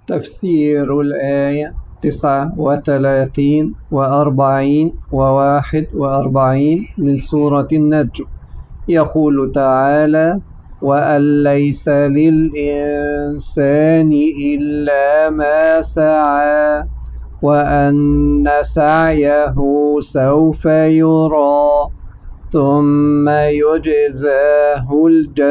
تفسير الآية 39 و40 و41 من سورة النجم. يقول تعالى: وأن ليس للإنسان إلا ما سعى وأن سعيه سوف يرى ثم يجزاه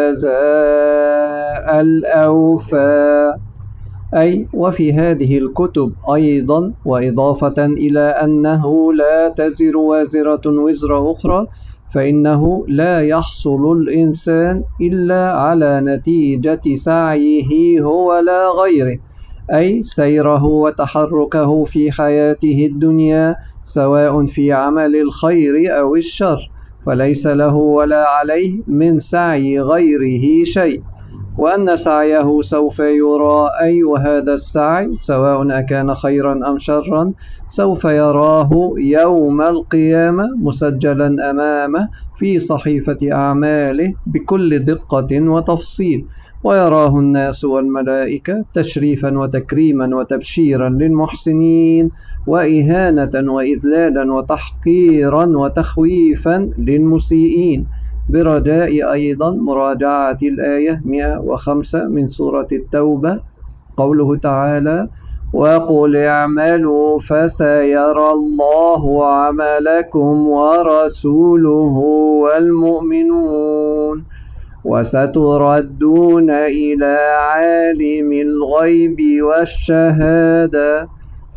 الجزاء الأوفى. أي وفي هذه الكتب أيضا، وإضافة إلى أنه لا تزر وازرة وزر أخرى، فإنه لا يحصل الإنسان إلا على نتيجة سعيه هو لا غيره، أي سيره وتحركه في حياته الدنيا سواء في عمل الخير أو الشر، فليس له ولا عليه من سعي غيره شيء، وأن سعيه سوف يرى، أي وهذا السعي سواء أكان خيرا أم شرا سوف يراه يوم القيامة مسجلا أمامه في صحيفة أعماله بكل دقة وتفصيل، ويراه الناس والملائكة تشريفا وتكريما وتبشيرا للمحسنين، وإهانة وإذلالا وتحقيرا وتخويفا للمسيئين، برجاء أيضا مراجعة الآية 105 من سورة التوبة، قوله تعالى: وقل اعملوا فسيرى الله عملكم ورسوله والمؤمنون وستردون إلى عالم الغيب والشهادة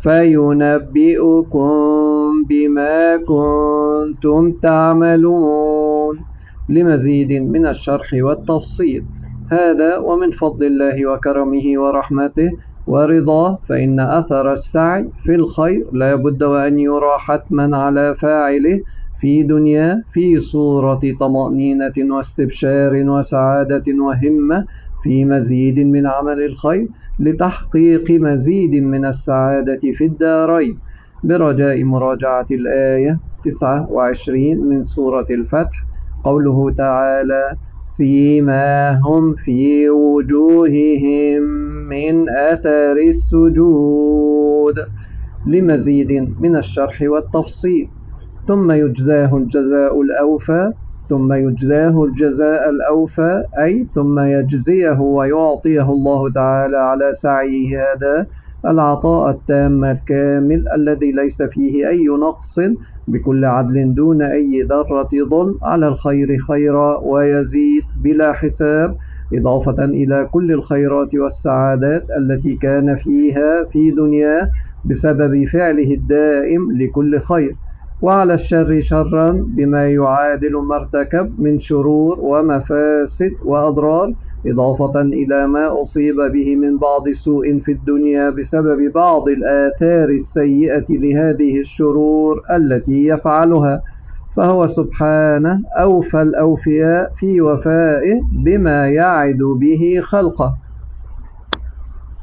فينبئكم بما كنتم تعملون. لمزيد من الشرح والتفصيل. هذا ومن فضل الله وكرمه ورحمته ورضاه، فإن أثر السعي في الخير لا بد وأن يرى حتما على فاعله في دنيا في صورة طمأنينة واستبشار وسعادة وهمة في مزيد من عمل الخير لتحقيق مزيد من السعادة في الدارين، برجاء مراجعة الآية 29 من سورة الفتح، قوله تعالى: سيماهم في وجوههم من أثر السجود. لمزيد من الشرح والتفصيل. ثم يجزاه الجزاء الأوفى. ثم يجزاه الجزاء الأوفى، أي ثم يجزيه ويعطيه الله تعالى على سعيه هذا العطاء التام الكامل الذي ليس فيه أي نقص، بكل عدل دون أي ذرة ظلم، على الخير خيرا ويزيد بلا حساب، إضافة إلى كل الخيرات والسعادات التي كان فيها في دنياه بسبب فعله الدائم لكل خير، وعلى الشر شرا بما يعادل ما ارتكب من شرور ومفاسد وأضرار، إضافة إلى ما أصيب به من بعض سوء في الدنيا بسبب بعض الآثار السيئة لهذه الشرور التي يفعلها، فهو سبحانه أوفى الأوفياء في وفائه بما يعد به خلقه.